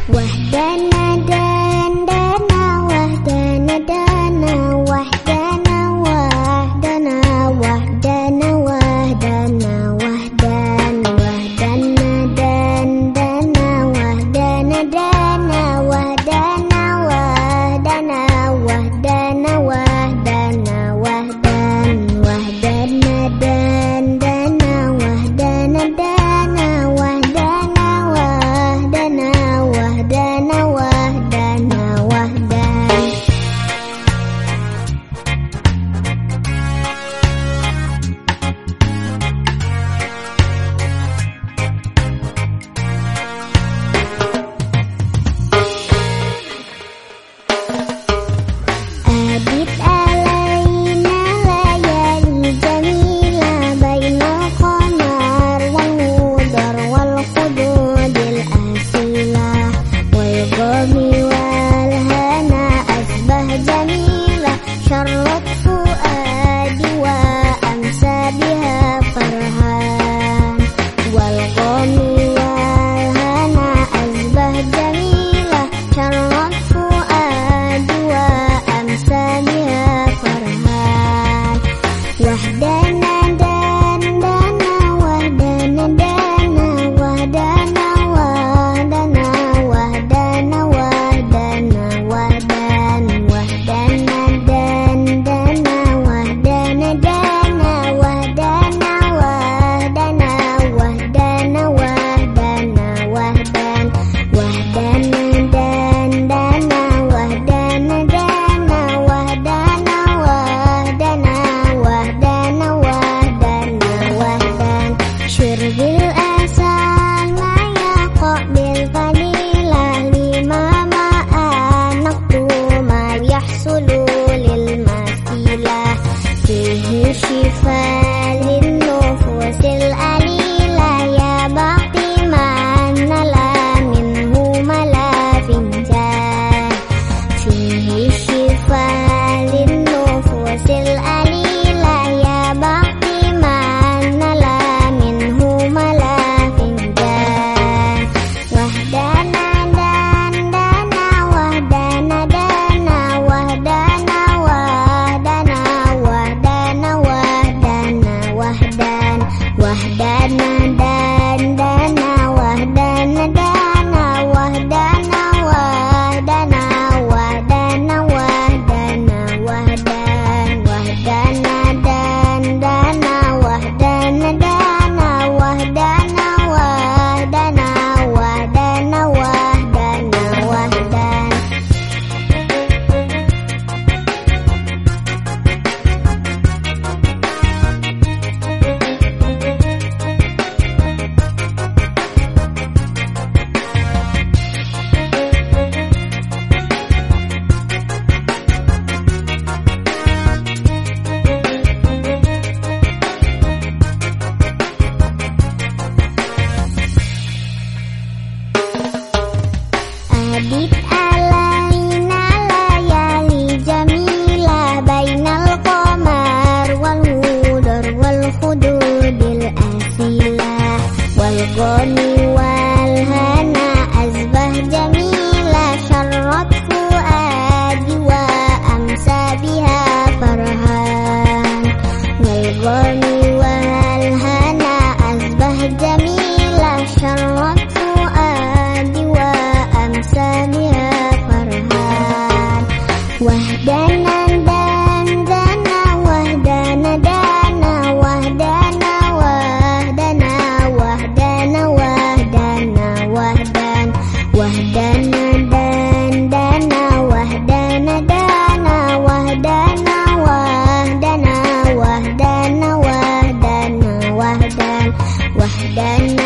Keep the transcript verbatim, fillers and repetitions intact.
Wahdana dan dana, wahdana dana, wahdana wahdana, wahdana wahdana, wahdan, wahdana dan dana, wahdana dana, wahdana wahdana, wahdana wahdana, wahdan, wahdana dan dana, wahdana dana, wahdana wahdana, wahdana wahdana, wahdan. Abid alaina layali jamila bainal qamar wal mudar wal khududil asila wal ghami wal hana asbah jamila syarrat fuadi wa amsa biha farhan wal ghami wal hana asbah jamila syarrat fuadi wa amsa biha farhan. Wahdana dan dana, wahdana dana, wahdana wahdana, wahdana wahdana, wahdan, wahdana dan dana, wahdana dana, wahdana wahdana, wahdana wahdana, wahdan, wahdana dan dana, wahdana dana, wahdana wahdana, wahdana wahdana, wahdan. Syurbil asal ma yaqbil fadila lima ma'anaktu ma yahsulu lil masilah fihi shifa lin nufusil alila ya baqti man nala minhu malafinjan fihi shifa lin nufusil alila ya baqti man nala minhu malafinjan. Wahdana dan dana, wahdana dana, wahdana wahdana, wahdana wahdana, wahdan, wahdana dan dana, wahdana dana, wahdana wahdana, wahdana wahdana, wahdan, wahdana dan dana, wahdana dana, wahdana wahdana, wahdana wahdana, wahdan. Abid alaina layali jamila bainal qamar wal mudar wal khududil asila wal ghani wal hana asbah jamila syarrat fuadi wa amsa biha farhan wal ghani wal hana asbah jamila syarrat fuadi wa amsa biha farhan. Wahdana dan dana, wahdana dana, wahdana wahdana, wahdana wahdana, wahdan, wahdana dan dana, wahdana dana, wahdana wahdana, wahdana wahdana, wahdan, wahdana